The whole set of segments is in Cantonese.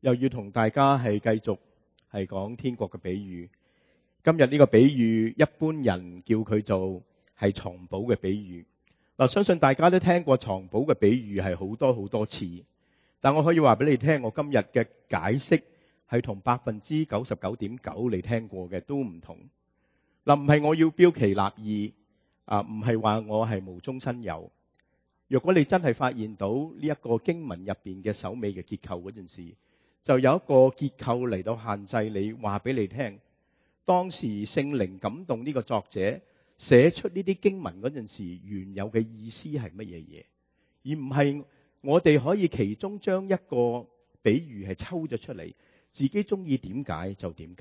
又要同大家係繼續係講天國嘅比喻。今日呢個比喻，一般人叫佢做係藏寶嘅比喻。嗱，相信大家都聽過藏寶嘅比喻係好多好多次，但我可以話俾你聽，我今日嘅解釋係同99.9%你聽過嘅都唔同。嗱，唔係我要標奇立異，唔係話我係無中生有。若果你真係發現到呢一個經文入邊嘅首尾嘅結構嗰陣時，就有一個結構嚟到限制你，話俾你聽，當時聖靈感動呢個作者寫出呢啲經文嗰陣時，原有嘅意思係乜嘢嘢，而唔係我哋可以其中將一個比喻係抽咗出嚟，自己中意點解就點解。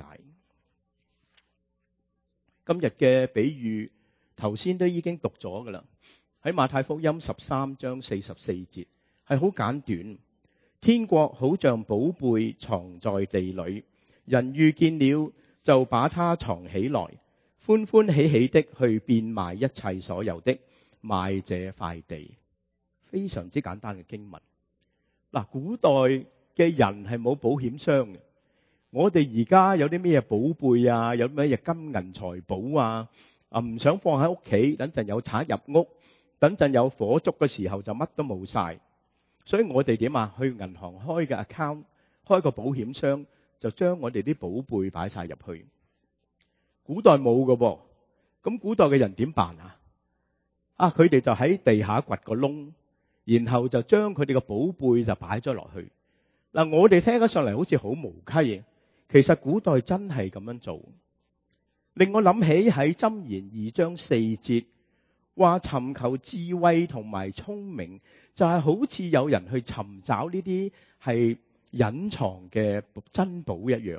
今日嘅比喻頭先都已經讀咗噶啦，喺馬太福音13章44節，係好簡短。天國好像寶貝藏在地裏，人遇見了就把它藏起來，歡歡喜喜的去變賣一切所有的，買這塊地。非常之簡單嘅經文。嗱，古代嘅人係冇保險箱嘅。我哋而家有啲咩寶貝啊，有咩金銀財寶啊，唔想放喺屋企，等陣有賊入屋，等陣有火燭嘅時候就乜都冇晒。所以我哋點啊？去銀行開嘅 account， 開個保險箱，就將我哋啲寶貝擺晒入去。古代冇㗎噃，咁古代嘅人點辦啊？佢哋就喺地下掘個窿，然後就將佢哋嘅寶貝就擺咗落去。嗱，我哋聽得上嚟好似好無稽，其實古代真係咁樣做。令我諗起喺箴言2章4節，話尋求智慧同埋聰明，就係好似有人去尋找呢啲係隱藏嘅珍寶一樣。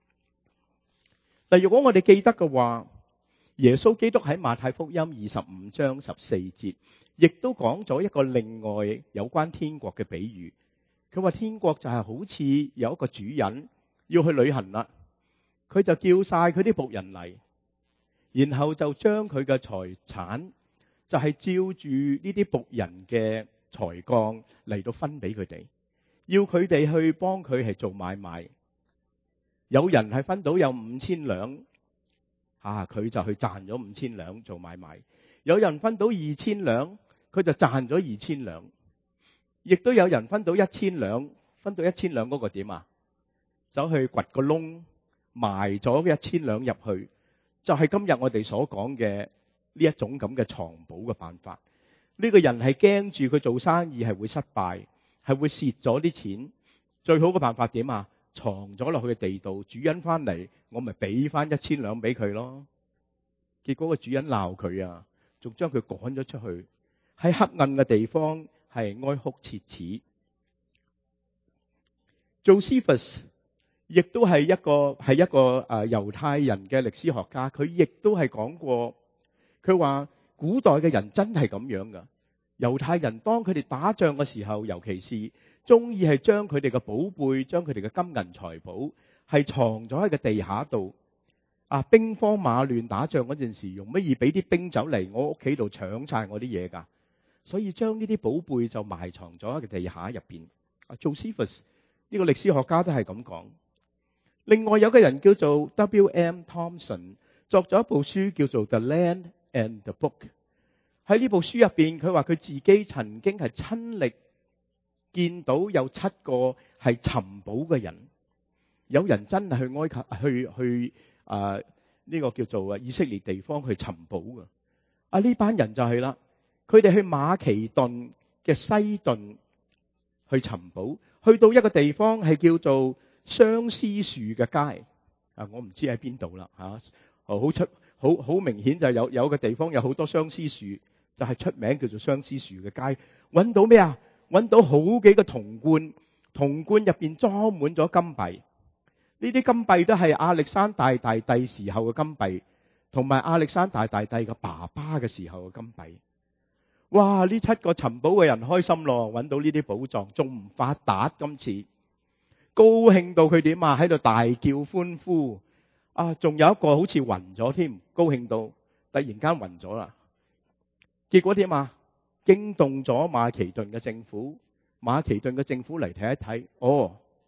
但如果我哋記得嘅話，耶穌基督喺馬太福音25章14節，亦都講咗一個另外有關天國嘅比喻。佢話天國就係好似有一個主人要去旅行啦，佢就叫晒佢啲僕人嚟，然後就將佢嘅財產就係照住呢啲僕人嘅才幹嚟到分俾佢哋，要佢哋去幫佢係做買賣。有人係分到有5000兩，佢就去賺咗5000兩做買賣。有人分到2000兩，佢就賺咗2000兩。亦都有人分到1000兩，分到1000兩嗰個點啊？走去掘個窿，埋咗1000兩入去，就係今日我哋所講嘅呢一種咁嘅藏寶嘅辦法。呢個人係驚住佢做生意係會失敗，係會蝕咗啲錢。最好嘅辦法點啊？藏咗落去嘅地度，主人翻嚟，我咪俾翻1000兩俾佢咯。結果個主人鬧佢啊，仲將佢趕咗出去，喺黑暗嘅地方係哀哭切齒。Josephus 亦都係一個猶太人嘅歷史學家，佢亦都係講過，佢話古代嘅人真係咁樣噶。猶太人當佢哋打仗嘅時候，尤其是中意係將佢哋嘅寶貝，將佢哋嘅金銀財寶係藏咗喺個地下度。兵荒馬亂打仗嗰陣時，用乜嘢俾啲兵走嚟我屋企度搶晒我啲嘢噶？所以將呢啲寶貝就埋藏咗喺個地下入邊。Josephus 呢個歷史學家都係咁講。另外有個人叫做 W.M. Thompson， 作咗一部書叫做 The Land and the Book。喺呢部書入邊，佢話佢自己曾經係親歷見到有7個係尋寶嘅人。有人真係去埃及去呢個叫做以色列地方去尋寶嘅。呢班人就係啦，佢哋去馬其頓嘅西頓去尋寶，去到一個地方係叫做相思樹嘅街。我唔知喺邊度啦嚇，好明顯就係有個地方有好多相思樹，就係出名叫做相思樹嘅街。揾到咩啊？揾到好幾個銅罐，銅罐入邊裝滿咗金幣。呢啲金幣都係亞歷山大大帝時候嘅金幣，同埋亞歷山大大帝嘅爸爸嘅時候嘅金幣。哇！呢7個尋寶嘅人開心咯，揾到呢啲寶藏，仲唔發達今次？高興到佢點啊？喺度大叫歡呼。仲有一個好似暈咗添，高興到突然間暈咗啦。結果點啊？驚動咗馬其頓嘅政府。馬其頓嘅政府嚟睇一睇，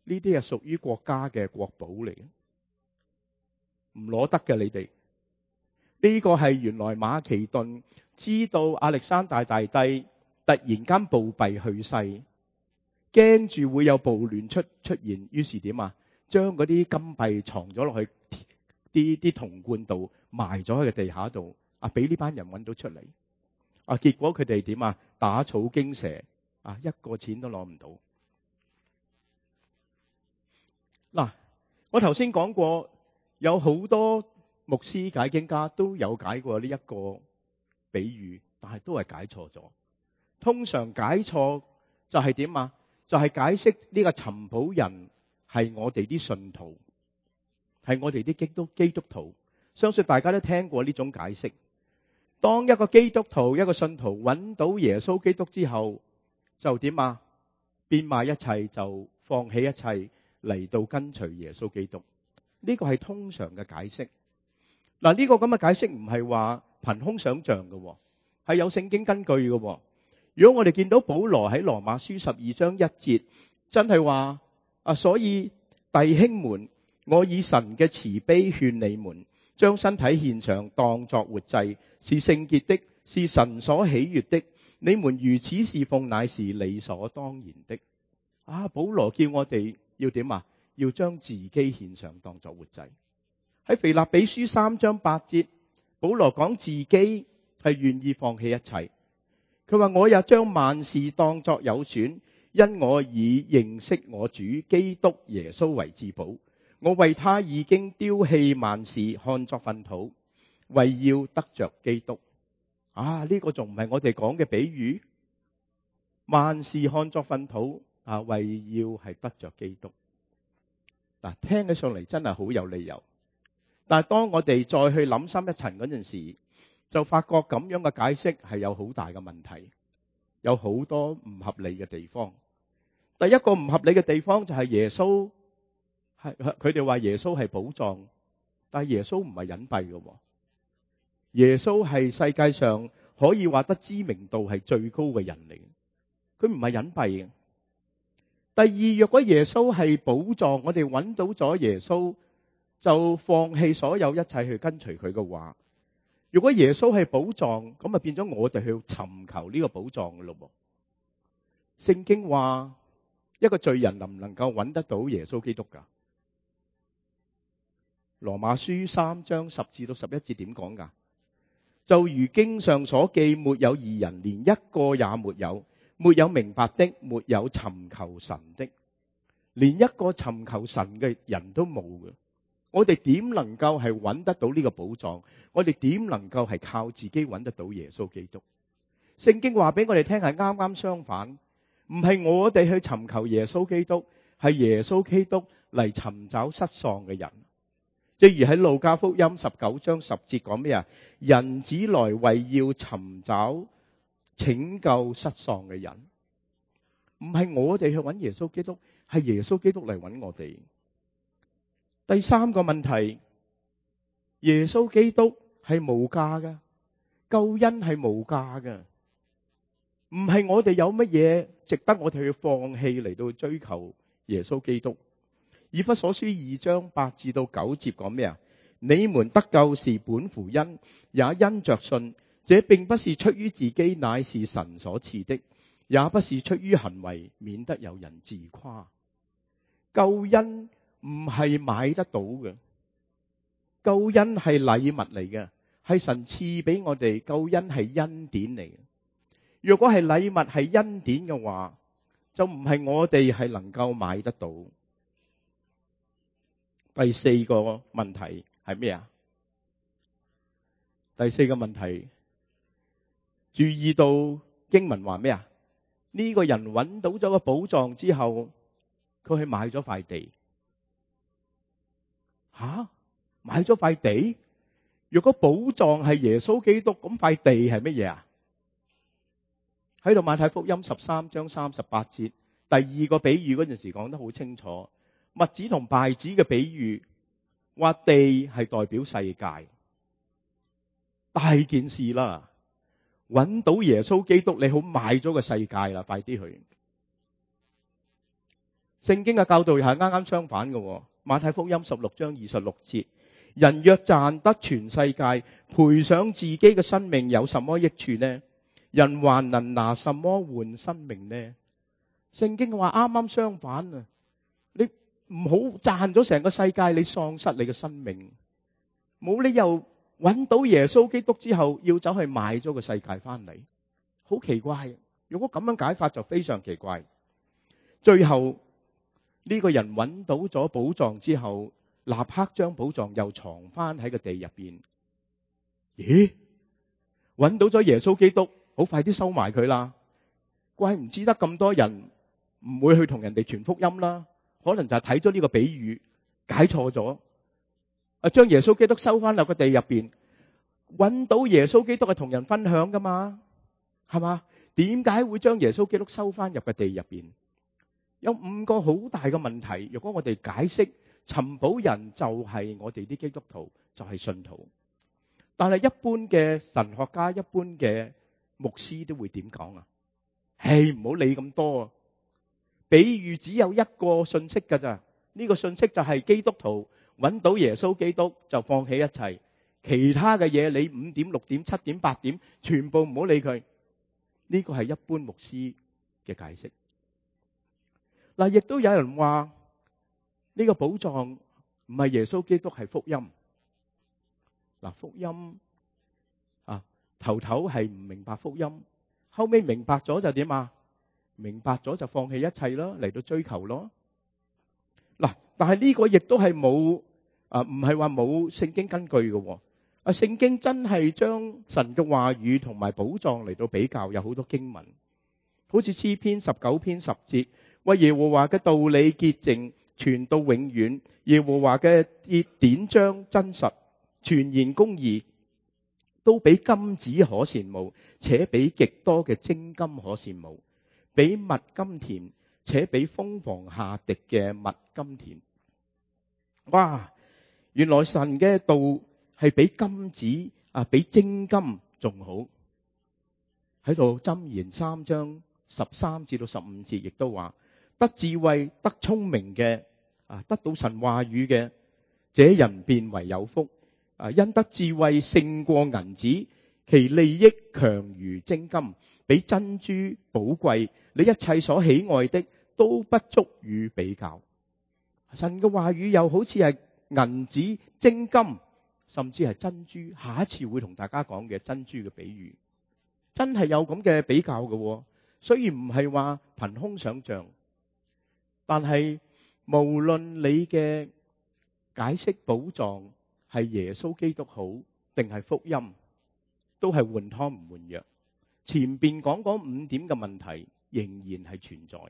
呢啲係屬於國家嘅國寶嚟嘅，唔攞得嘅你哋。呢個係原來馬其頓知道亞歷山大大帝突然間暴斃去世，驚住會有暴亂出現，於是點啊？將嗰啲金幣藏咗落去啲銅罐度，埋咗喺個地下度，俾呢班人揾到出嚟。結果佢哋點啊？打草驚蛇，一個錢都攞唔到。嗱，我頭先講過，有好多牧師解經家都有解過呢一個比喻，但係都係解錯咗。通常解錯就係點啊？就係解釋呢個尋寶人係我哋啲信徒，係我哋啲基督徒。相信大家都聽過呢種解釋。當一個基督徒、一個信徒揾到耶穌基督之後，就點啊？變賣一切，就放棄一切嚟到跟隨耶穌基督。呢個係通常嘅解釋。嗱，呢個咁嘅解釋唔係話憑空想象嘅，係有聖經根據嘅。如果我哋見到保羅喺羅馬書12章1節，真係話所以弟兄們，我以神嘅慈悲勸你們，將身體獻上，當作活祭，是聖潔的，是神所喜悅的。你們如此侍奉，乃是理所當然的。保羅叫我哋要點啊？要將自己獻上，當作活祭。喺腓立比書3章8節，保羅講自己係願意放棄一切。佢話我也將萬事當作有損，因我以認識我主基督耶穌為至寶。我為他已經丟棄萬事，看作糞土，為要得着基督。呢個仲唔係我哋講嘅比喻？萬事看作糞土，為要係得着基督。聽起上嚟真係好有理由。但係當我哋再去諗深一層嗰陣時，就發覺咁樣嘅解釋係有好大嘅問題，有好多唔合理嘅地方。第一個唔合理嘅地方就係耶穌，佢哋話耶穌係寶藏，但係耶穌唔係隱蔽嘅。耶穌係世界上可以話得知名度係最高嘅人嚟，佢唔係隱蔽嘅。第二，若果耶穌係寶藏，我哋揾到咗耶穌，就放棄所有一切去跟隨佢嘅話，如果耶穌係寶藏，咁啊變咗我哋去尋求呢個寶藏嘅咯。聖經話一個罪人能唔能夠揾得到耶穌基督㗎？羅馬書3章10至到11節點講㗎？就如經上所記，沒有義人，連一個也沒有，沒有明白的，沒有尋求神的，連一個尋求神嘅人都冇嘅。我哋點能夠係揾得到呢個寶藏？我哋點能夠係靠自己揾得到耶穌基督？聖經話俾我哋聽係啱啱相反，唔係我哋去尋求耶穌基督，係耶穌基督嚟尋找失喪嘅人。正如喺路加福音19章10節講咩啊？人子來為要尋找拯救失喪嘅人，唔係我哋去揾耶穌基督，係耶穌基督嚟揾我哋。第三個問題，耶穌基督係無價㗎，救恩係無價㗎，唔係我哋有乜嘢值得我哋去放棄嚟到追求耶穌基督。以弗所書2章8至到9節講咩啊？你們得救是本乎恩，也因着信。這並不是出於自己，乃是神所賜的；也不是出於行為，免得有人自誇。救恩唔係買得到嘅，救恩係禮物嚟嘅，係神賜俾我哋。救恩係恩典嚟嘅。若果係禮物係恩典嘅話，就唔係我哋係能夠買得到。第四個問題係咩啊？第四個問題，注意到經文話咩啊？呢個人揾到咗個寶藏之後，佢去買咗塊地。買咗塊地？如果寶藏係耶穌基督，咁塊地係乜嘢啊？喺度馬太福音13章38節，第二個比喻嗰陣時講得好清楚。麥子同稗子嘅比喻，話地係代表世界，大件事啦！揾到耶穌基督，你好買咗個世界啦，快啲去。 聖經嘅教導又係啱啱相反嘅。馬太福音16章26節，人若賺得全世界，賠上自己嘅生命，有什麼益處呢？人還能拿什麼換生命呢？聖經話啱啱相反啊！你唔好賺咗成個世界，你喪失你嘅生命，冇理由揾到耶穌基督之後要走去買咗個世界翻嚟，好奇怪。如果咁樣解法就非常奇怪。最後呢個人揾到咗寶藏之後，立刻將寶藏又藏翻喺個地入邊。咦？揾到咗耶穌基督，好快啲收埋佢啦。怪唔知得咁多人唔會去同人哋傳福音啦。可能就係睇咗呢個比喻解錯咗，將耶穌基督收翻落個地入邊。揾到耶穌基督係同人分享噶嘛，係嘛？點解會將耶穌基督收翻入個地入邊？有5個好大嘅問題。如果我哋解釋，尋寶人就係我哋啲基督徒，就係信徒。但係一般嘅神學家、一般嘅牧師都會點講啊？唔好理咁多啊！比喻只有一個信息㗎咋，呢個信息就係基督徒揾到耶穌基督就放棄一切，其他嘅嘢你5點、6點、7點、8點，全部唔好理佢。呢個係一般牧師嘅解釋。嗱，亦都有人話呢個寶藏唔係耶穌基督，係福音。嗱，福音頭係唔明白福音，後尾明白咗就點啊？明白咗就放棄一切咯，嚟到追求咯。嗱，但係呢個亦都係冇唔係話冇聖經根據嘅。聖經真係將神嘅話語同埋寶藏嚟到比較，有好多經文，好似詩篇19篇10節，為耶和華嘅道理潔淨，傳到永遠。耶和華嘅典章真實，全然公義，都比金子可羨慕，且比極多嘅精金可羨慕。比蜜甘甜，且比蜂房下滴嘅蜜甘甜。哇！原來神嘅道係比金子比精金仲好。喺度箴言3章13至到15節亦都話，得智慧得聰明嘅得到神話語嘅，這人便為有福。因得智慧勝過銀子，其利益強如精金，比珍珠寶貴。你一切所喜愛的都不足與比較。神嘅話語又好似係銀子、精金，甚至係珍珠。下一次會同大家講嘅珍珠嘅比喻，真係有咁嘅比較嘅。雖然唔係話憑空想象，但係無論你嘅解釋寶藏係耶穌基督好定係福音，都係換湯唔換藥。前邊講嗰5點嘅問題仍然係存在，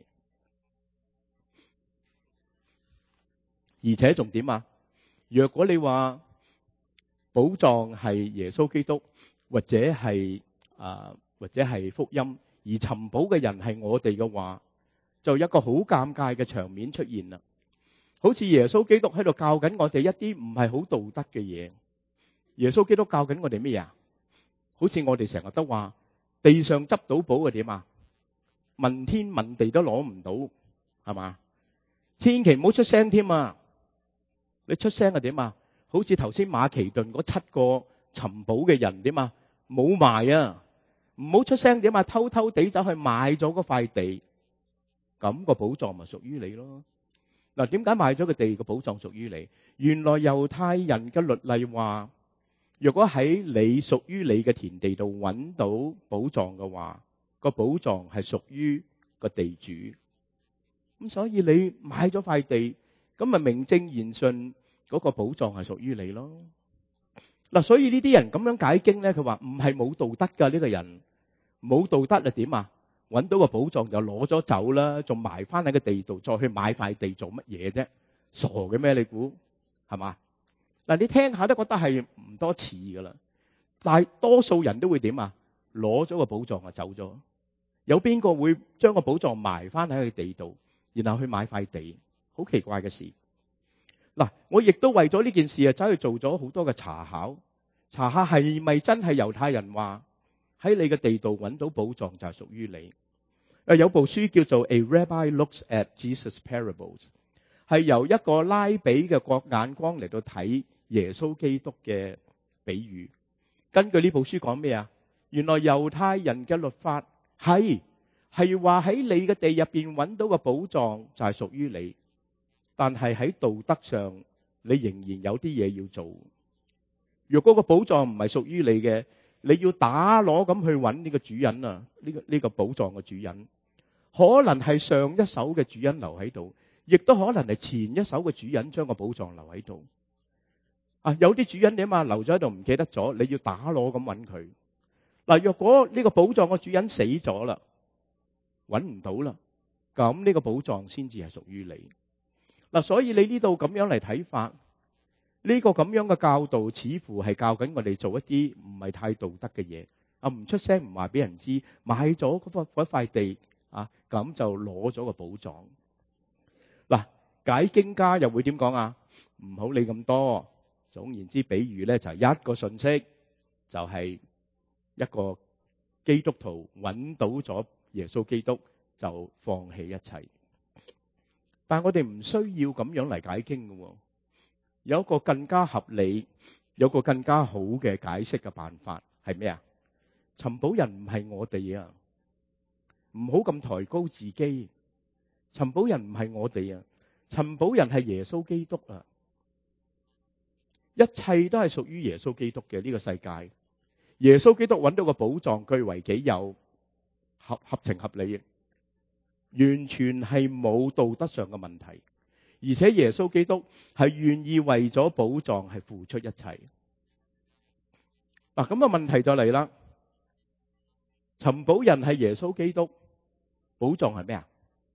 而且重點若果你話寶藏係耶穌基督或者係福音，而尋寶嘅人係我哋嘅話，就有一個好尷尬嘅場面出現啦。好似耶穌基督喺度教緊我哋一啲唔係好道德嘅嘢。耶穌基督教緊我哋咩啊？好似我哋成日都話地上執到寶嘅點啊？問天問地都攞唔到，係嘛？千祈唔好出聲添啊！你出聲係點啊？好似頭先馬其頓嗰7個尋寶嘅人點啊？冇埋啊！唔好出聲點啊？偷偷地走去買咗嗰塊地，咁個寶藏咪屬於你咯？嗱，點解買咗個地個寶藏屬於你？原來猶太人嘅律例話，如果喺你屬於你嘅田地度揾到寶藏嘅話，個寶藏係屬於個地主。咁所以你買咗塊地，咁咪名正言順嗰個寶藏係屬於你咯。嗱，所以呢啲人咁樣解經咧，佢話唔係冇道德噶，呢個人冇道德啊？點啊？揾到個寶藏就攞咗走啦，仲埋翻喺個地度，再去買塊地做乜嘢啫？傻嘅咩？你估係嘛？嗱，你聽下都覺得係唔多似噶啦。但係多數人都會點啊？攞咗個寶藏就走咗。有邊個會將個寶藏埋翻喺個地度，然後去買塊地？好奇怪嘅事。嗱，我亦都為咗呢件事走去做咗好多嘅查考，查下係咪真係猶太人話喺你嘅地度揾到寶藏就係屬於你。 有部書叫做《A Rabbi Looks at Jesus Parables》，係由一個拉比嘅眼光嚟到睇耶穌基督嘅比喻。根據呢部書講咩啊？原來猶太人嘅律法係話喺你嘅地入邊揾到個寶藏就係屬於你，但係喺道德上你仍然有啲嘢要做。若果個寶藏唔係屬於你嘅，你要打攞咁去揾呢個主人啊！呢個寶藏嘅主人，可能係上一手嘅主人留喺度，亦都可能係前一手嘅主人將個寶藏留喺度。有啲主人點啊？留咗喺度唔記得咗，你要打攞咁揾佢。若果呢個寶藏嘅主人死咗啦，揾唔到啦，咁呢個寶藏先至係屬於你。所以你呢度咁樣嚟睇法，呢個咁樣嘅教導似乎係教緊我哋做一啲唔係太道德嘅嘢。唔出聲唔話俾人知，買咗嗰塊地咁就攞咗個寶藏。解經家又會點講啊？唔好理咁多。總言之，比喻咧就係一個信息，就係一個基督徒揾到咗耶穌基督就放棄一切。但係我哋唔需要咁樣嚟解經嘅，有一個更加合理，有個更加好嘅解釋嘅辦法係咩啊？尋寶人唔係我哋啊，唔好咁抬高自己。尋寶人唔係我哋啊，尋寶人係耶穌基督啊。一切都係屬於耶穌基督嘅呢個世界。耶穌基督揾到個寶藏據為己有，合情合理，完全係冇道德上嘅問題。而且耶穌基督係願意為咗寶藏係付出一切。咁問題就嚟啦。尋寶人係耶穌基督，寶藏係咩啊？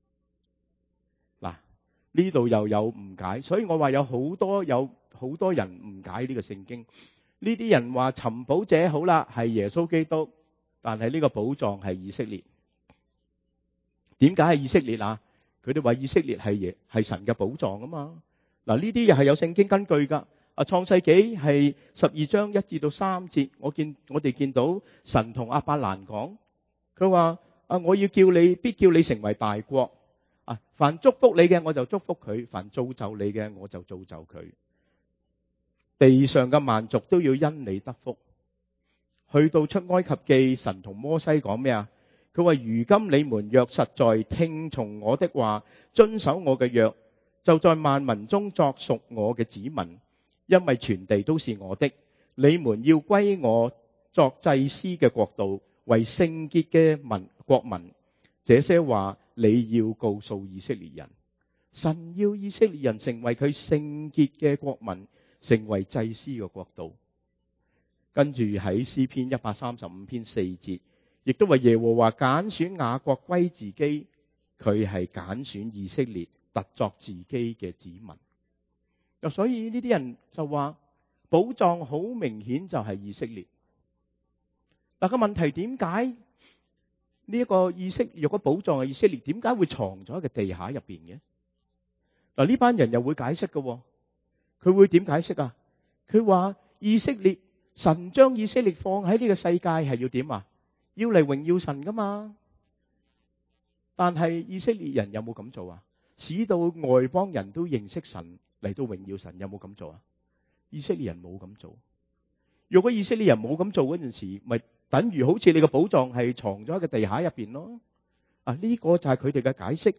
呢度又有誤解，所以我話有好多人誤解呢個聖經。呢啲人話尋寶者好啦，係耶穌基督，但係呢個寶藏係以色列。點解係以色列啊？佢哋話以色列係神嘅寶藏啊嘛。呢啲又係有聖經根據噶。創世紀係12章1至到3節，我哋見到神同亞伯蘭講，佢話我要必叫你成為大國。凡祝福你嘅我就祝福佢，凡造就你嘅我就造就佢。地上嘅萬族都要因你得福。去到出埃及記，神同摩西講咩啊？佢話如今你們若實在聽從我的話，遵守我嘅約，就在萬民中作屬我嘅子民，因為全地都是我的。你們要歸我作祭司嘅國度，為聖潔嘅國民。這些話你要告訴以色列人。神要以色列人成為佢聖潔嘅國民，成為祭司嘅國度。跟住喺詩篇135篇4節，亦都話耶和華揀選雅各歸自己，佢係揀選以色列特作自己嘅子民。所以呢啲人就話寶藏好明顯就係以色列。個問題點解呢一個若果寶藏係以色列，點解會藏咗喺個地下入邊嘅？呢班人又會解釋嘅。佢會點解釋啊？佢話以色列，神將以色列放喺呢個世界係要點啊？要嚟榮耀神噶嘛。但係以色列人有冇咁做啊？使到外邦人都認識神，嚟到榮耀神，有冇咁做啊？以色列人冇咁做。如果以色列人冇咁做嗰陣時，咪等於好似你個寶藏係藏咗喺個地下入邊咯。呢個就係佢哋嘅解釋。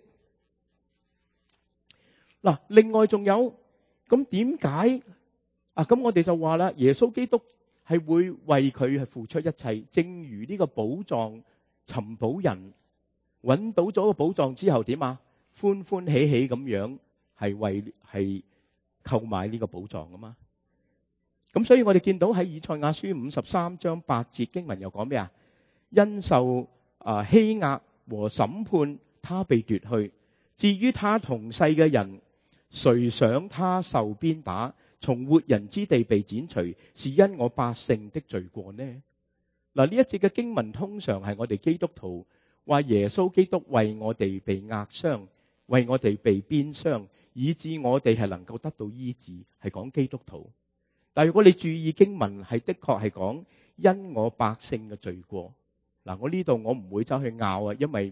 另外仲有，咁點解咁我哋就話啦，耶穌基督係會為佢係付出一切，正如呢個寶藏尋寶人揾到咗個寶藏之後點啊？歡歡喜喜咁樣係購買呢個寶藏噶嘛。咁所以我哋見到喺以賽亞書53章8節經文又講咩啊？因受欺壓和審判，他被奪去。至於他同世嘅人，誰想他受鞭打，從活人之地被剪除，是因我百姓的罪過呢？呢一節嘅經文通常係我哋基督徒話耶穌基督為我哋被壓傷，為我哋被鞭傷，以致我哋係能夠得到醫治，係講基督徒。但如果你注意經文係的確係講因我百姓嘅罪過。我呢度我唔會走去拗因為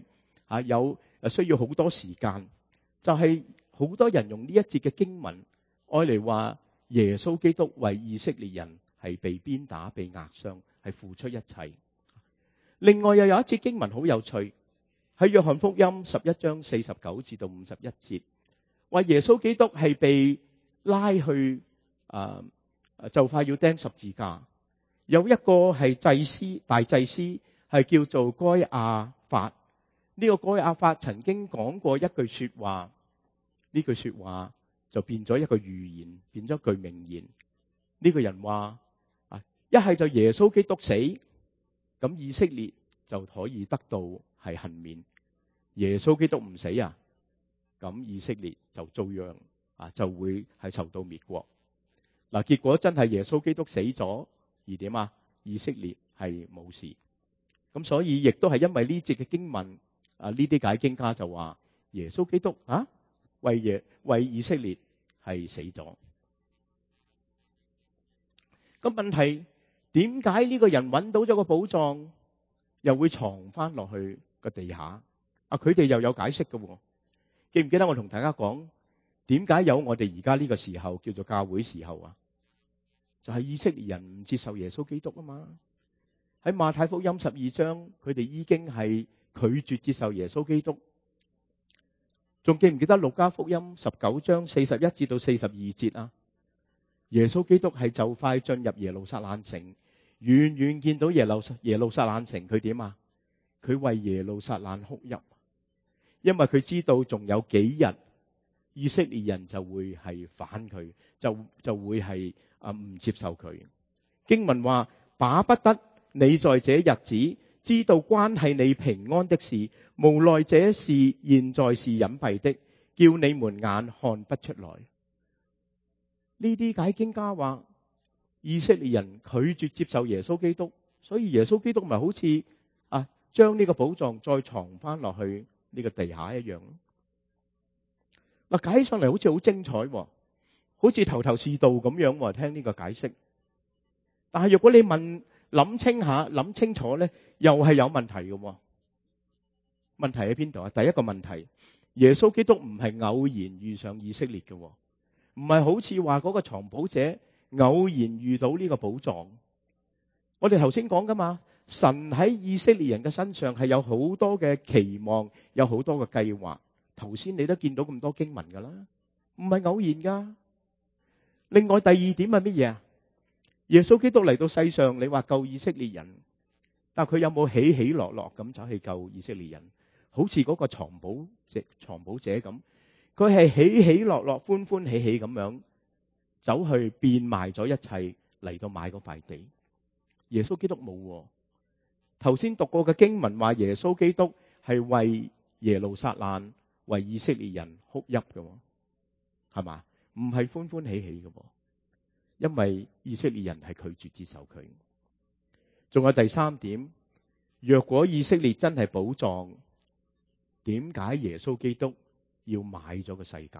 有需要好多時間，就係好多人用呢一節嘅經文愛嚟話耶穌基督為以色列人係被鞭打、被壓傷，係付出一切。另外又有一節經文好有趣，喺約翰福音11章49至到51節，話耶穌基督係被拉去就快要釘十字架，有一個係祭司、大祭司係叫做該亞法。呢個該亞法曾經講過一句說話，呢句說話就變咗一個預言，變咗句名言。呢個人話一係就耶穌基督死，咁以色列就可以得到係幸免。耶穌基督唔死啊，咁以色列就遭殃就會係受到滅國。結果真係耶穌基督死咗，而點啊？以色列係冇事。咁所以亦都係因為呢節嘅經文呢啲解經家就話耶穌基督為以色列係死咗。咁問題，點解呢個人揾到咗個寶藏又會藏翻落去個地下？佢哋又有解釋嘅。記唔記得我同大家講點解有我哋而家呢個時候叫做教會時候啊？就係以色列人唔接受耶穌基督啊嘛。喺馬太福音12章，佢哋已經係拒絕接受耶穌基督。仲記唔記得路加福音19章41至到42節啊？耶穌基督係就快進入耶路撒冷城，遠遠見到耶路撒冷城，佢點啊？佢為耶路撒冷哭泣，因為佢知道仲有幾日以色列人就會係反佢，就會係唔接受佢。經文話，巴不得你在這日子知道關係你平安的事，無奈這事現在是隱蔽的，叫你們眼看不出來。呢啲解經家話以色列人拒絕接受耶穌基督，所以耶穌基督咪好似將呢個寶藏再藏翻落去呢個地下一樣。解起上嚟好似好精彩，好似頭頭是道咁樣，聽呢個解釋。但係如果你諗清楚咧，又係有問題嘅。問題喺邊度啊？第一個問題，耶穌基督唔係偶然遇上以色列嘅，唔係好似話嗰個藏寶者偶然遇到呢個寶藏。我哋頭先講噶嘛，神喺以色列人嘅身上係有好多嘅期望，有好多嘅計劃。頭先你都見到咁多經文噶啦，唔係偶然噶。另外第二點係乜嘢啊？耶穌基督嚟到世上，你話救以色列人，但佢有冇起起落落咁走去救以色列人？好似嗰個藏寶者咁，佢係起起落落、歡歡喜喜咁樣走去變賣咗一切嚟到買嗰塊地。耶穌基督冇。頭先讀過嘅經文話耶穌基督係為耶路撒冷、為以色列人哭泣嘅，係嘛？唔係歡歡喜喜嘅，因為以色列人係拒絕接受佢。仲有第三點，若果以色列真係寶藏，點解耶穌基督要買咗個世界？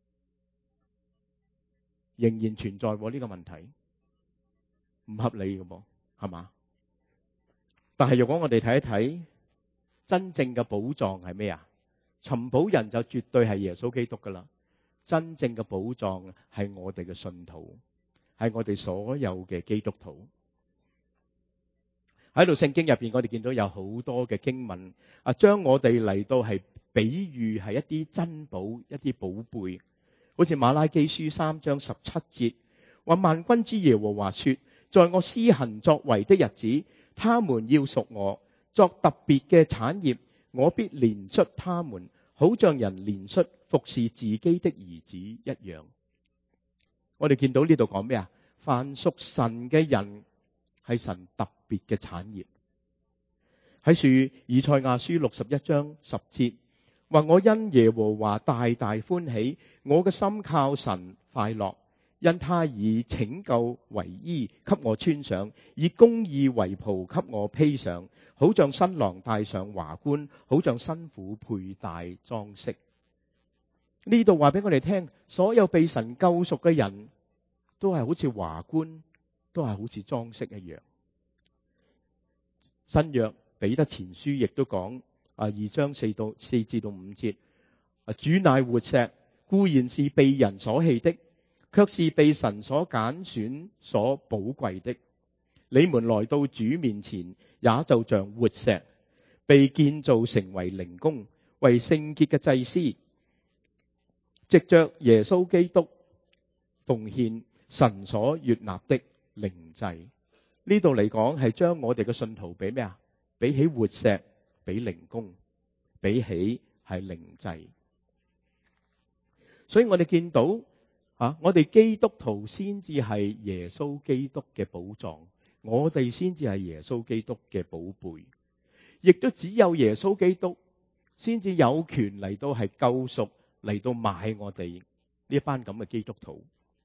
仍然存在呢個問題，唔合理嘅，係嘛？但係如果我哋睇一睇真正嘅寶藏係咩啊？尋寶人就絕對係耶穌基督噶啦。真正嘅寶藏係我哋嘅信徒，係我哋所有嘅基督徒。喺度聖經入邊，我哋見到有好多嘅經文將我哋嚟到係比喻係一啲珍寶、一啲寶貝。好似馬拉基書3章17節話，萬軍之耶和華說，在我施行作為的日子，他們要屬我，作特別嘅產業，我必憐恤他們，好像人憐恤服侍自己的兒子一樣。我哋見到呢度講咩啊？凡屬神嘅人係神特別嘅產業。喺以賽亞書61章10節話，我因耶和華大大歡喜，我嘅心靠神快樂，因他以拯救為衣給我穿上，以公義為袍給我披上，好像新郎戴上華冠，好像新婦佩戴裝飾。呢度話俾我哋聽，所有被神救贖嘅人都係好似華冠，都係好似裝飾一樣。新約彼得前書亦都講 2章4至到5節，主乃活石，固然是被人所棄的，卻是被神所揀選所寶貴的。你們來到主面前，也就像活石，被建造成為靈宮，為聖潔嘅祭司，藉着耶穌基督奉獻神所悅納的靈祭。呢度嚟講係將我哋嘅信徒比咩啊？比起活石，比靈宮，比起係靈祭。所以我哋見到我哋基督徒先至係耶穌基督嘅寶藏，我哋先至係耶穌基督嘅寶貝，亦都只有耶穌基督先至有權嚟到係救贖，嚟到買我哋呢班咁嘅基督徒。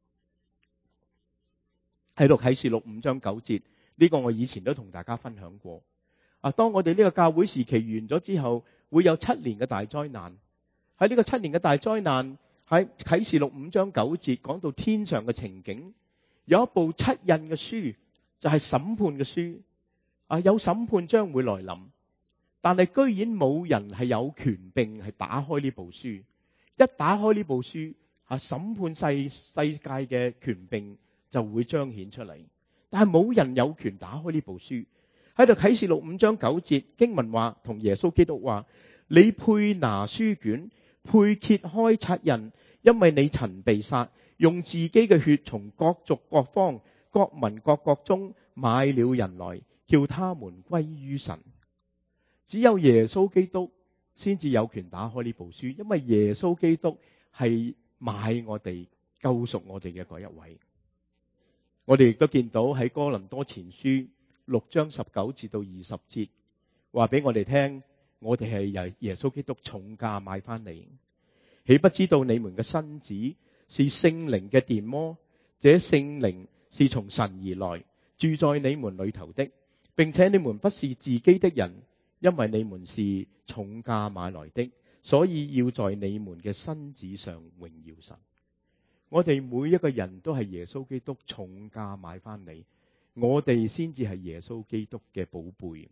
喺度啟示錄5章9節，呢個我以前都同大家分享過。當我哋呢個教會時期完咗之後，會有7年嘅大災難。喺呢個7年嘅大災難，喺啟示錄5章9節講到天上嘅情景，有一部七印嘅書，就係審判嘅書。有審判將會來臨，但係居然冇人係有權柄係打開呢部書。一打開呢部書，審判世界嘅權柄就會彰顯出嚟，但係冇人有權打開呢部書。喺度啟示錄5章9節經文話，同耶穌基督話：你配拿書卷，配揭開七印，因為你曾被殺，用自己嘅血從各族各方各民各國中買了人來，叫他們歸於神。只有耶穌基督先至有權打開呢部書，因為耶穌基督係買我哋、救贖我哋嘅嗰一位。我哋亦都見到喺哥林多前書6章19至到20節，話俾我哋聽，我哋係由耶穌基督重價買翻嚟。豈不知道你們嘅身子是聖靈嘅殿麼？這聖靈是從神而來，住在你們裏頭的，並且你們不是自己的人，因為你們是重價買來的，所以要在你們嘅身子上榮耀神。我哋每一個人都係耶穌基督重價買翻嚟，我哋先至係耶穌基督嘅寶貝。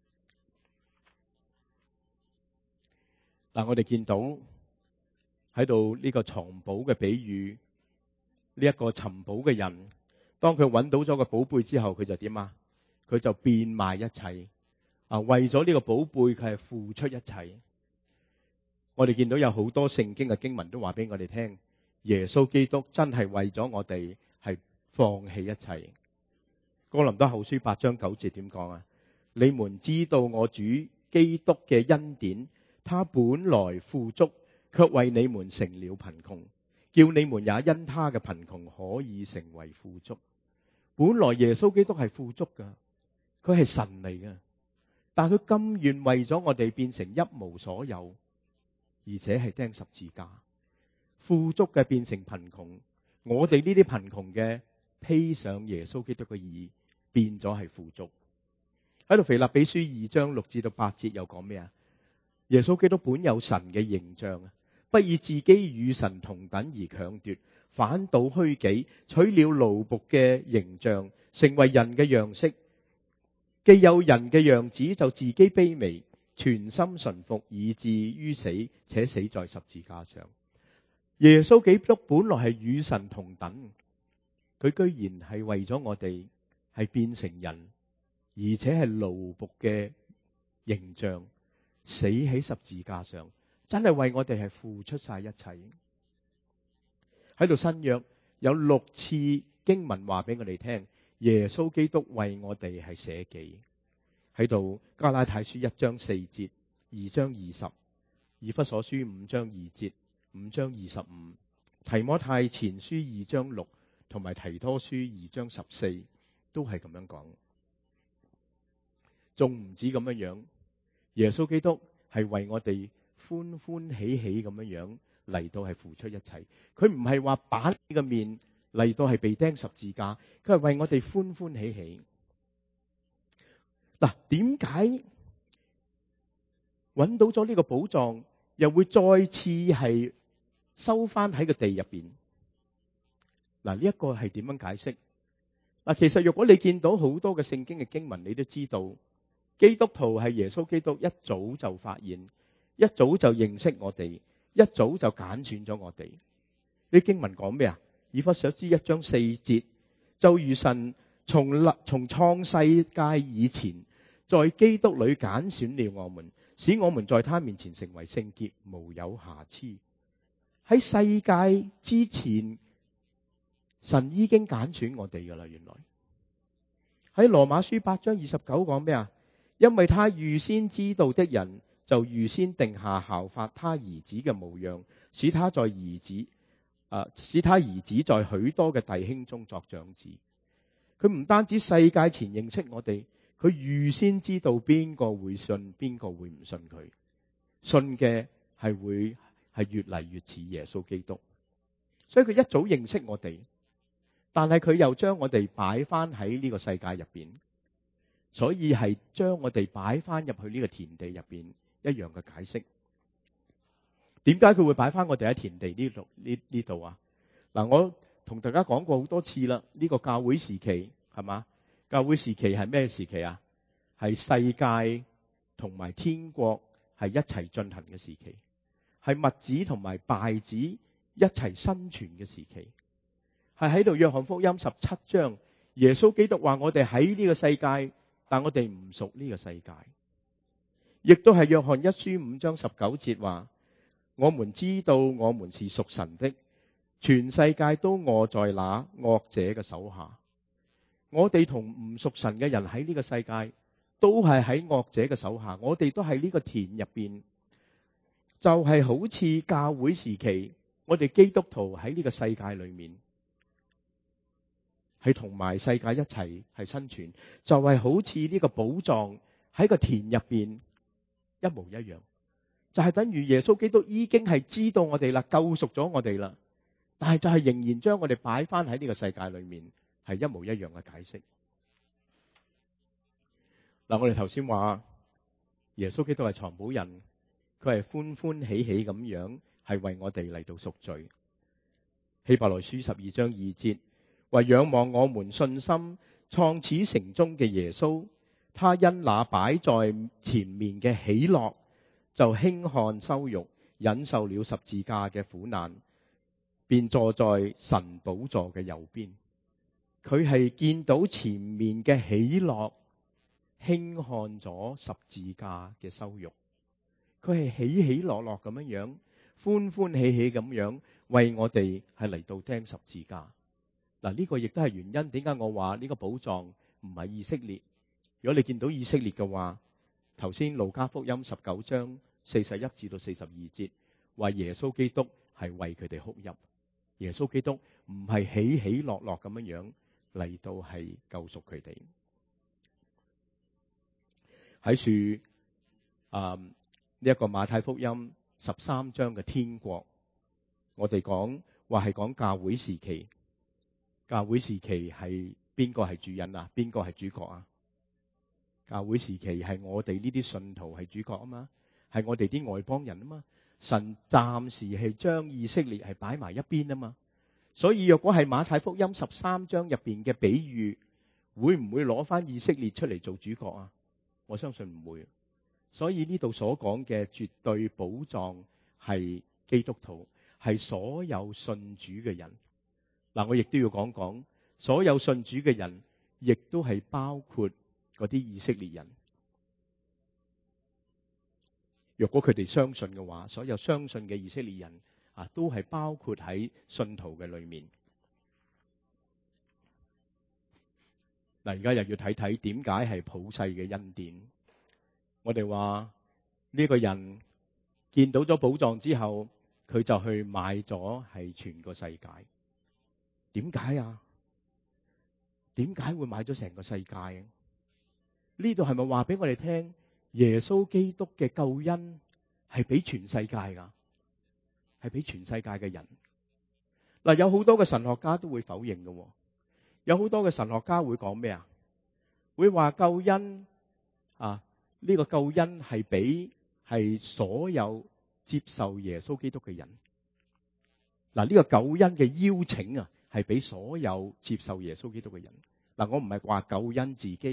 我哋見到喺度呢個藏寶嘅比喻，呢一個尋寶嘅人，當佢揾到咗個寶貝之後，佢就點啊？佢就變賣一切為咗呢個寶貝，佢係付出一切。我哋見到有好多聖經嘅經文都話俾我哋聽，耶穌基督真係為咗我哋係放棄一切。哥林多後書8章9節點講啊？你們知道我主基督嘅恩典，他本來富足，卻為你們成了貧窮，叫你們也因他嘅貧窮可以成為富足。本來耶穌基督係富足噶，佢係神嚟噶，但佢甘願為咗我哋變成一無所有，而且係釘十字架。富足嘅變成貧窮，我哋呢啲貧窮嘅披上耶穌基督嘅義，變咗係富足。喺度腓立比書2章6至到8節又講咩啊？耶穌基督本有神嘅形象，不以自己與神同等而強奪，反倒虛己，取了奴僕嘅形象，成為人嘅樣式。既有人嘅樣子，就自己卑微，全心順服，以至於死，且死在十字架上。耶穌基督本來係與神同等，佢居然係為咗我哋係變成人，而且係奴僕嘅形象，死喺十字架上，真係為我哋係付出晒一切。喺度新約有6次經文話俾我哋聽，耶穌基督為我哋係捨己。喺度加拉太書1章4節、2章20、以弗所書5章2節、5章25、提摩太前書2章6同埋提多書2章14都係咁樣講。仲唔止咁樣，耶穌基督係為我哋歡歡喜喜咁樣嚟到係付出一切。佢唔係話板起個面嚟到係被釘十字架，佢係為我哋歡歡喜喜。點解揾到咗呢個寶藏，又會再次係收翻喺個地入邊？呢一個係點樣解釋？其實如果你見到好多嘅聖經嘅經文，你都知道基督徒係耶穌基督一早就發現，一早就認識我哋，一早就揀選咗我哋。呢經文講咩啊？以弗所書1章4節，就如神從創世界以前，在基督裏揀選了我們，使我們在他面前成為聖潔，無有瑕疵。喺世界之前，神已經揀選我哋噶啦。原來喺羅馬書8章29講咩啊？因為他預先知道的人，就預先定下效法他兒子嘅模樣，使他兒子在許多嘅弟兄中作長子。佢唔單止世界前認識我哋，佢預先知道邊個會信，邊個會唔信佢。信嘅係越嚟越似耶穌基督，所以佢一早認識我哋，但係佢又將我哋擺翻喺呢個世界入邊，所以係將我哋擺翻入去呢個田地入邊一樣嘅解釋。點解佢會擺翻我哋喺田地呢度啊？嗱，我同大家講過好多次啦，呢個教會時期係嘛？教會時期係咩時期啊？係世界同埋天國係一齊進行嘅時期，係麥子同埋稗子一齊生存嘅時期，係喺度約翰福音17章，耶穌基督話我哋喺呢個世界，但我哋唔屬呢個世界。亦都係約翰1書5章19節話，我們知道我們是屬神的，全世界都臥在那惡者嘅手下。我哋同唔屬神嘅人喺呢個世界都係喺惡者嘅手下，我哋都喺呢個田入邊，就係好似教會時期我哋基督徒喺呢個世界裏面係同埋世界一齊係生存，就係好似呢個寶藏喺個田入邊一模一樣，就係等於耶穌基督已經係知道我哋啦，救贖咗我哋啦，但係就係仍然將我哋擺翻喺呢個世界裏面，係一模一樣嘅解釋。嗱，我哋頭先話耶穌基督係藏寶人，佢係歡歡喜喜咁樣係為我哋嚟到贖罪。希伯來書12章2節，為仰望我們信心創始成終嘅耶穌，他因那擺在前面嘅喜樂，就輕看羞辱，忍受了十字架嘅苦難，便坐在神寶座嘅右邊。佢係見到前面嘅喜樂，輕看咗十字架嘅羞辱。佢係喜喜樂樂咁樣，歡歡喜喜咁樣為我哋係嚟到釘十字架。嗱，呢個亦都係原因，點解我話呢個寶藏唔係以色列。如果你見到以色列嘅話，頭先路加福音19章41至到42節，話耶穌基督係為佢哋哭泣。耶穌基督唔係喜喜樂樂咁樣嚟到係救贖佢哋。喺樹呢一個馬太福音13章嘅天國，我哋講話係講教會時期。教會時期係邊個係主人啊？邊個係主角啊？教會時期係我哋呢啲信徒係主角啊嘛，係我哋啲外邦人啊嘛。神暫時係將以色列係擺埋一邊啊嘛。所以若果係馬太福音13章入邊嘅比喻，會唔會攞翻以色列出嚟做主角啊？我相信唔會。所以呢度所講嘅絕對寶藏係基督徒，係所有信主嘅人。嗱，我亦都要講講，所有信主嘅人，亦都係包括嗰啲以色列人。若果佢哋相信嘅話，所有相信嘅以色列人都係包括喺信徒嘅裏面。嗱，而家又要睇睇點解係普世嘅恩典。我哋話呢個人見到咗寶藏之後，佢就去買咗係全個世界。點解啊？點解會買咗成個世界啊？呢度係咪話俾我哋聽，耶穌基督嘅救恩係俾全世界噶，係俾全世界嘅人。嗱，有好多嘅神學家都會否認嘅，有好多嘅神學家會講咩啊？會話救恩呢個救恩係俾係所有接受耶穌基督嘅人。嗱，呢個救恩嘅邀請係俾所有接受耶穌基督嘅人。嗱，我唔係話救恩自己，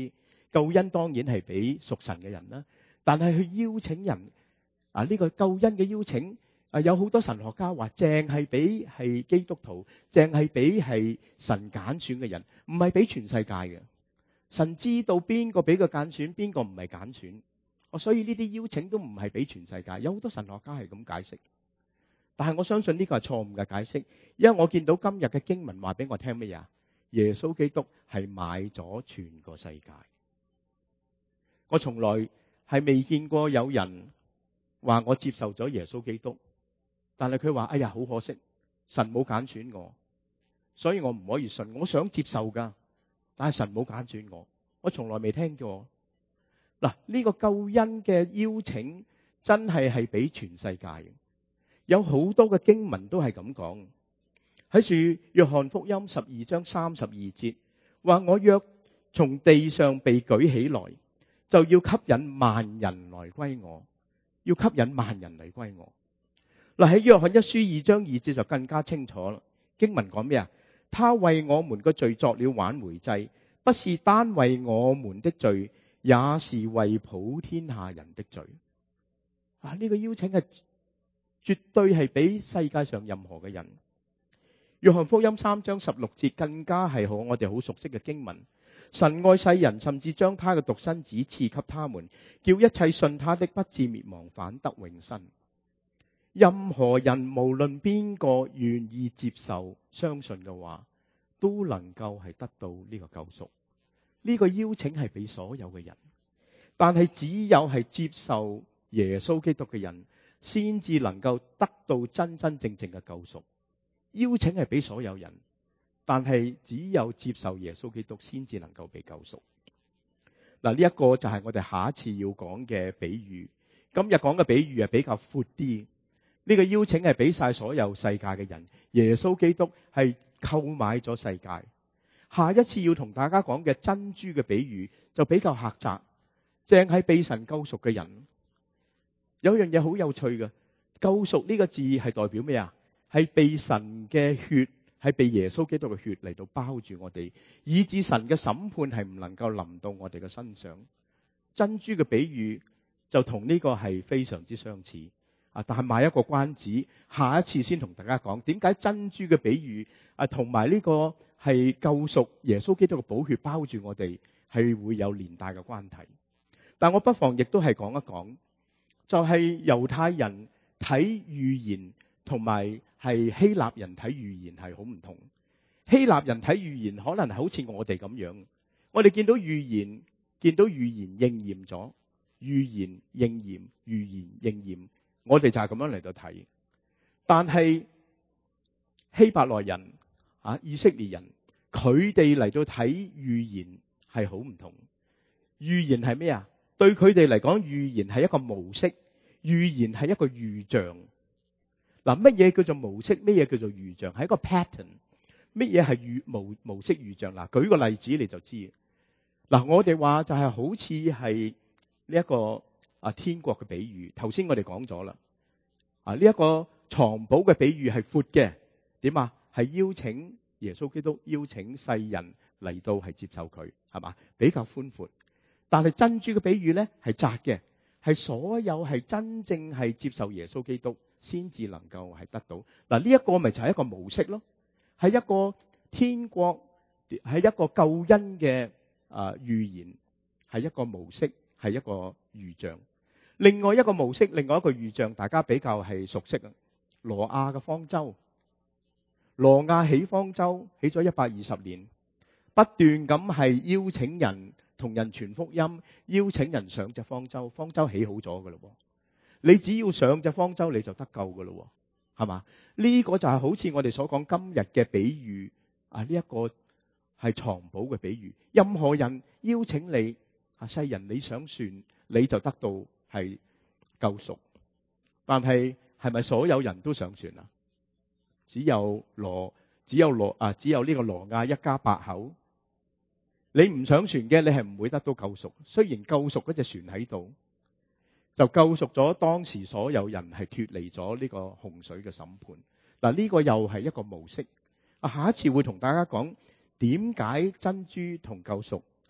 救恩當然係俾屬神嘅人啦，但係去邀請人呢個救恩嘅邀請有好多神學家話，淨係俾係基督徒，淨係俾係神揀選嘅人，唔係俾全世界嘅。神知道邊個俾佢揀選，邊個唔係揀選。所以呢啲邀請都唔係俾全世界。有好多神學家係咁解釋，但係我相信呢個係錯誤嘅解釋，因為我見到今日嘅經文話俾我聽乜嘢？耶穌基督係買咗全個世界。我從來係未見過有人話我接受咗耶穌基督，但係佢話哎呀，好可惜，神冇揀選我，所以我唔可以信。我想接受㗎，但係神冇揀選我。我從來未聽過。嗱，呢個救恩嘅邀請真係俾全世界嘅。有好多嘅經文都係咁講。喺約翰福音12章32節話，我若從地上被舉起來，就要吸引萬人來歸我，要吸引萬人嚟歸我。嗱，喺約翰一書2章2節就更加清楚啦。經文講咩啊？他為我們嘅罪作了挽回祭，不是單為我們的罪，也是為普天下人的罪。呢個邀請係絕對係俾世界上任何嘅人。約翰福音3章16節更加係我哋好熟悉嘅經文。神愛世人，甚至將他嘅獨生子賜給他們，叫一切信他的不至滅亡，反得永生。任何人無論邊個願意接受相信嘅話，都能夠係得到呢個救贖。呢個邀請係俾所有嘅人，但係只有係接受耶穌基督嘅人先至能夠得到真真正正嘅救贖。邀請係俾所有人，但係只有接受耶穌基督先至能夠被救贖。嗱，呢一個就係我哋下一次要講嘅比喻。今日講嘅比喻係比較闊啲。呢個邀請係俾晒所有世界嘅人。耶穌基督係購買咗世界。下一次要同大家講嘅珍珠嘅比喻就比較狹窄，淨係被神救贖嘅人。有樣嘢好有趣嘅，救贖呢個字係代表咩啊？係被神嘅血，係被耶穌基督嘅血嚟到包住我哋，以致神嘅審判係唔能夠臨到我哋嘅身上。珍珠嘅比喻就同呢個係非常之相似。但係賣一個關子，下一次先同大家講點解珍珠嘅比喻同埋呢個係救贖耶穌基督嘅寶血包住我哋係會有連帶嘅關係。但我不妨亦都係講一講，就係猶太人睇預言同埋係希臘人睇預言係好唔同。希臘人睇預言可能好似我哋咁樣，我哋見到預言應驗咗，預言應驗，預言應驗，我哋就係咁樣嚟到睇。但係希伯來人以色列人，佢哋嚟到睇預言係好唔同。預言係咩啊？對佢哋嚟講，預言係一個模式，預言係一個預象。嗱，乜嘢叫做模式？乜嘢叫做預象？係一個 pattern。乜嘢係模式預象？嗱，舉個例子你就知。嗱，我哋話就係好似係呢一個天國嘅比喻。頭先我哋講咗啦。呢一個藏寶嘅比喻係闊嘅。點啊？係邀請耶穌基督，邀請世人嚟到係接受佢，係嘛？比較寬闊。但係珍珠嘅比喻咧係窄嘅，係所有係真正係接受耶穌基督先至能夠係得到。嗱，呢一個咪就係一個模式咯，係一個天國，係一個救恩嘅預言，係一個模式，係一個預象。另外一個模式，另外一個預象，大家比較係熟悉啊。挪亞嘅方舟，挪亞起方舟起咗120年，不斷咁係邀請人同人傳福音，邀請人上隻方舟，方舟起好咗噶咯。你只要上隻方舟，你就得救噶咯，係嘛？呢個就係好似我哋所講今日嘅比喻呢一個係藏寶嘅比喻。任何人邀請你世人你上船，你就得到係救贖。但係係咪所有人都上船啊？只有呢個挪亞一家8口。你唔上船嘅，你係唔會得到救贖。雖然救贖嗰隻船喺度，就救贖咗當時所有人係脫離咗呢個洪水嘅審判。嗱，呢個又係一個模式。下一次會同大家講點解珍珠同救贖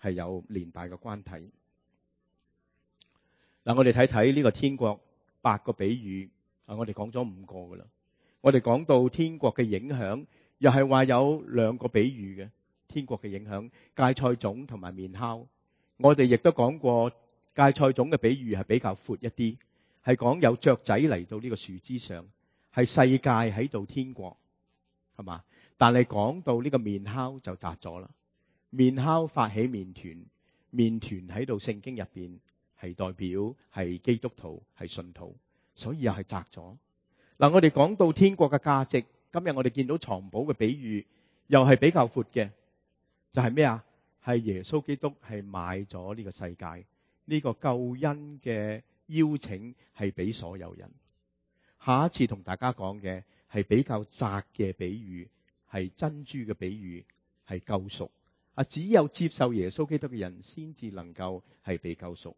係有連帶嘅關係。嗱，我哋睇睇呢個天國8個比喻，我哋講咗5個噶啦。我哋講到天國嘅影響，又係話有2個比喻嘅天國嘅影響，芥菜種同埋麵酵。我哋亦都講過芥菜種嘅比喻係比較闊一啲，係講有雀仔嚟到呢個樹枝上，係世界喺度天國，係嘛？但係講到呢個麵酵就窄咗啦。麵酵發起麵團，麵團喺度聖經入邊係代表係基督徒，係信徒，所以又係窄咗。嗱，我哋講到天國嘅價值，今日我哋見到藏寶嘅比喻又係比較闊嘅，就係咩啊？係耶穌基督係買咗呢個世界，呢個救恩嘅邀請係俾所有人。下一次同大家講嘅係比較窄嘅比喻，係珍珠嘅比喻，係救贖。只有接受耶穌基督嘅人先至能夠係被救贖。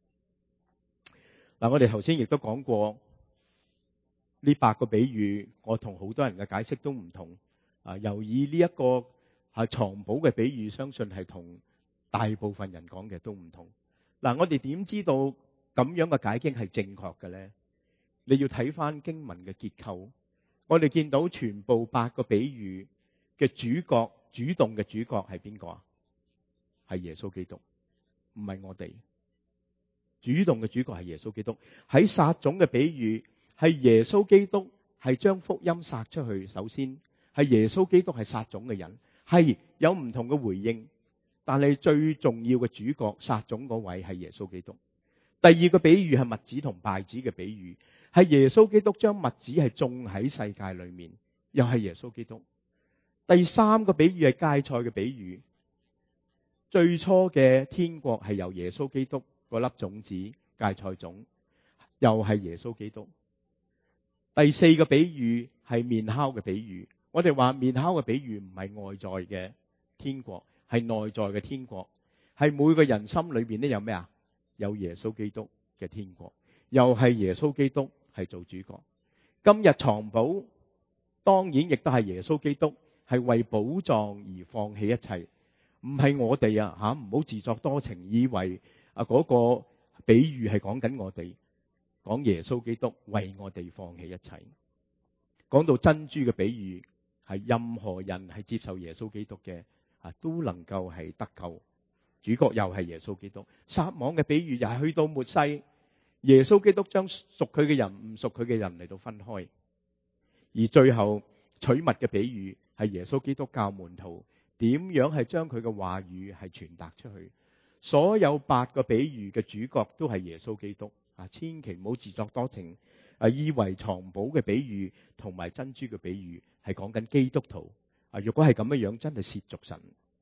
嗱，我哋頭先亦都講過呢8個比喻，我同好多人嘅解釋都唔同。又以呢一個係藏寶嘅比喻，相信係同大部分人講嘅都唔同。嗱，我哋點知道咁樣嘅解經係正確嘅呢？你要睇翻經文嘅結構。我哋見到全部8個比喻嘅主角，主動嘅主角係邊個啊？係耶穌基督，唔係我哋。主動嘅主角係耶穌基督。喺撒種嘅比喻，係耶穌基督係將福音撒出去。首先係耶穌基督係撒種嘅人，係有唔同嘅回應，但係最重要嘅主角撒種嗰位係耶穌基督。第2個比喻係麥子同稗子嘅比喻，係耶穌基督將麥子係種喺世界裏面，又係耶穌基督。第3個比喻係芥菜嘅比喻，最初嘅天國係由耶穌基督嗰粒種子芥菜種，又係耶穌基督。第4個比喻係麵酵嘅比喻，我哋話麵酵嘅比喻唔係外在嘅天國，係內在嘅天國，係每個人心裏面都有咩啊？有耶穌基督嘅天國，又係耶穌基督係做主角。今日藏寶當然亦都係耶穌基督係為寶藏而放棄一切，唔係我哋啊，唔好自作多情，以為嗰個比喻係講緊我哋，講耶穌基督為我哋放棄一切。講到珍珠嘅比喻，係任何人係接受耶穌基督嘅都能夠係得救。主角又係耶穌基督。撒網嘅比喻又係去到末世，耶穌基督將屬佢嘅人唔屬佢嘅人嚟到分開。而最後取物嘅比喻係耶穌基督教門徒點樣係將佢嘅話語係傳達出去。所有8個比喻嘅主角都係耶穌基督。千祈唔好自作多情，以為藏寶嘅比喻同埋珍珠嘅比喻係講緊基督徒。如果係咁樣，真係褻瀆神。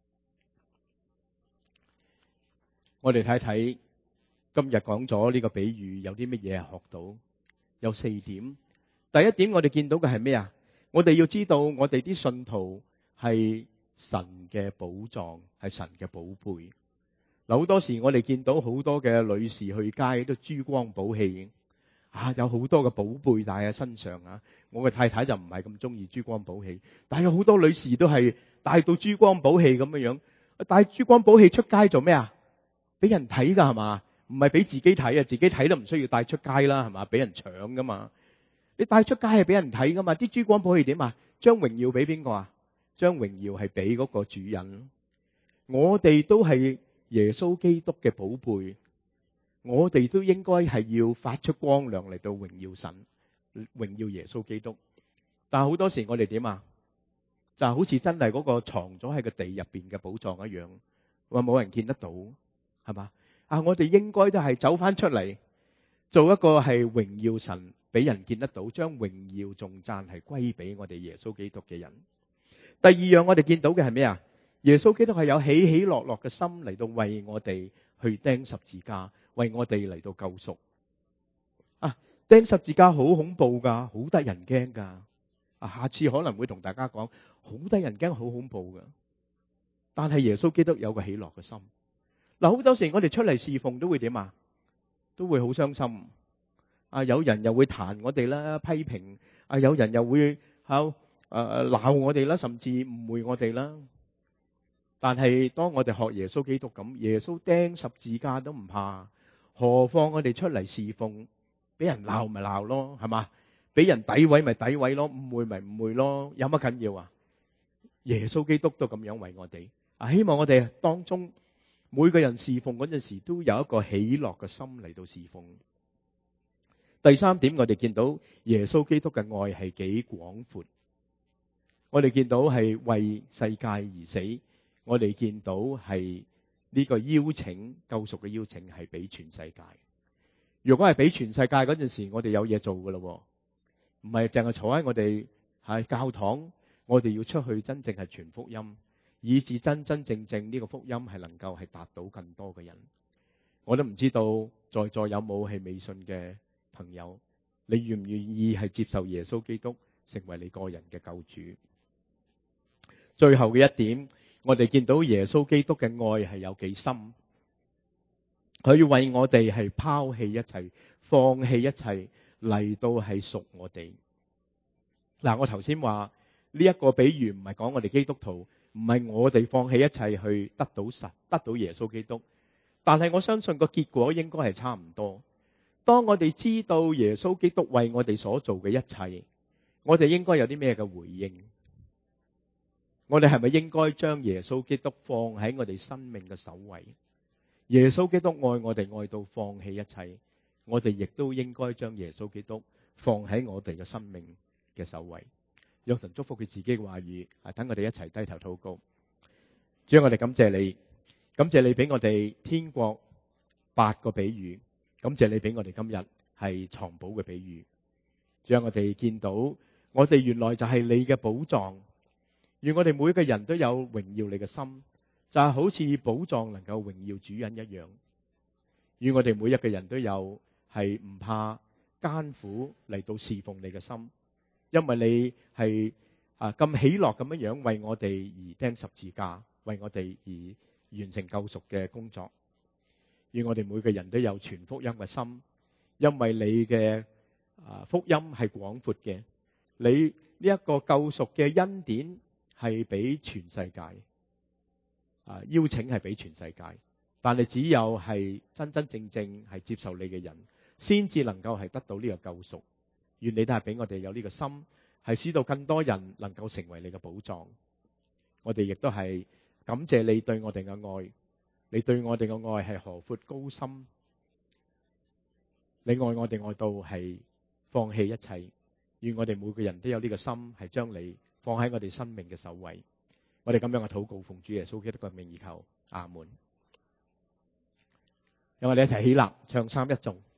我哋睇睇今日講咗呢個比喻有啲乜嘢學到？有4點。第一點，我哋見到嘅係咩啊？我哋要知道我哋啲信徒係神嘅寶藏，係神嘅寶貝。嗱，好多時我哋見到好多嘅女士去街都珠光寶氣，有好多嘅寶貝帶喺身上啊。我嘅太太就唔係咁中意珠光寶氣，但係有好多女士都係帶到珠光寶氣咁樣樣。帶珠光寶氣出街做咩啊？俾人睇噶係嘛？唔係俾自己睇啊，自己睇都唔需要帶出街啦，係嘛？俾人搶噶嘛？你帶出街係俾人睇噶嘛？啲珠光寶氣點啊？將榮耀俾邊個啊？將榮耀係俾嗰個主人。我哋都係耶穌基督嘅寶貝，我哋都應該係要發出光亮嚟到榮耀神，榮耀耶穌基督。但係好多時我哋點啊？就好似真係嗰個藏咗喺個地入邊嘅寶藏一樣，話冇人見得到，係嘛？我哋應該都係走翻出嚟，做一個係榮耀神，俾人見得到，將榮耀頌讚係歸俾我哋耶穌基督嘅人。第二樣我哋見到嘅係咩啊？耶穌基督係有喜喜樂樂嘅心嚟到為我哋去釘十字架，為我哋嚟到救贖。釘十字架好恐怖噶，好得人驚噶。下次可能會同大家講，好得人驚，好恐怖噶。但係耶穌基督有個喜樂嘅心。好多時我哋出嚟侍奉都會點啊？都會好傷心。有人又會彈我哋啦，批評。有人又會鬧我哋啦，甚至誤會我哋啦。 但係當我哋學耶穌基督咁，耶穌釘十字架都唔怕，何況我哋出嚟侍奉，俾人鬧咪鬧咯，係嘛？俾人詆毀咪詆毀咯，誤會咪誤會咯，有乜緊要啊？耶穌基督都咁樣為我哋啊！希望我哋當中每個人侍奉嗰陣時，都有一個喜樂嘅心嚟到侍奉。第三點，我哋見到耶穌基督嘅愛係幾廣闊。我哋見到係為世界而死，我哋見到係呢個邀請救贖嘅邀請係俾全世界。如果係俾全世界嗰陣時，我哋有嘢做噶咯，唔係淨係坐喺我哋喺教堂，我哋要出去真正係傳福音，以至真真正正呢個福音係能夠係達到更多嘅人。我都唔知道在座有冇係未信嘅朋友，你願唔願意係接受耶穌基督成為你個人嘅救主？最後嘅一點，我哋見到耶穌基督嘅愛係有幾深，佢要為我哋係拋棄一切，放棄一切嚟到係屬我哋。嗱，我頭先話呢一個比喻唔係講我哋基督徒，唔係我哋放棄一切去得到神，得到耶穌基督，但係我相信個結果應該係差唔多。當我哋知道耶穌基督為我哋所做嘅一切，我哋應該有啲咩嘅回應？我哋係咪應該將耶穌基督放喺我哋生命嘅首位？耶穌基督愛我哋愛到放棄一切，我哋亦都應該將耶穌基督放喺我哋嘅生命嘅首位。讓神祝福佢自己嘅話語，等我哋一齊低頭禱告。主啊，我哋感謝你，感謝你俾我哋天國8個比喻，感謝你俾我哋今日係藏寶嘅比喻。主啊，我哋見到我哋原來就係你嘅寶藏，願我哋每一個人都有榮耀你嘅心，就係好似寶藏能夠榮耀主人一樣。願我哋每一個人都有係唔怕艱苦嚟到侍奉你嘅心，因為你係咁喜樂咁樣為我哋而釘十字架，為我哋而完成救贖嘅工作。願我哋每個人都有傳福音嘅心，因為你嘅福音係廣闊嘅，你呢一個救贖嘅恩典係俾全世界，邀請係俾全世界，但係只有係真真正正係接受你嘅人，先至能夠係得到呢個救贖。願你都係俾我哋有呢個心，係使到更多人能夠成為你嘅寶藏。我哋亦都係感謝你對我哋嘅愛，你對我哋嘅愛係何闊高深，你愛我哋愛到係放棄一切。願我哋每個人都有呢個心，係將你放喺我哋生命嘅首位。我哋咁樣嘅禱告，奉主耶穌基督嘅名而求，阿門。讓我哋一齊起立，唱三一頌。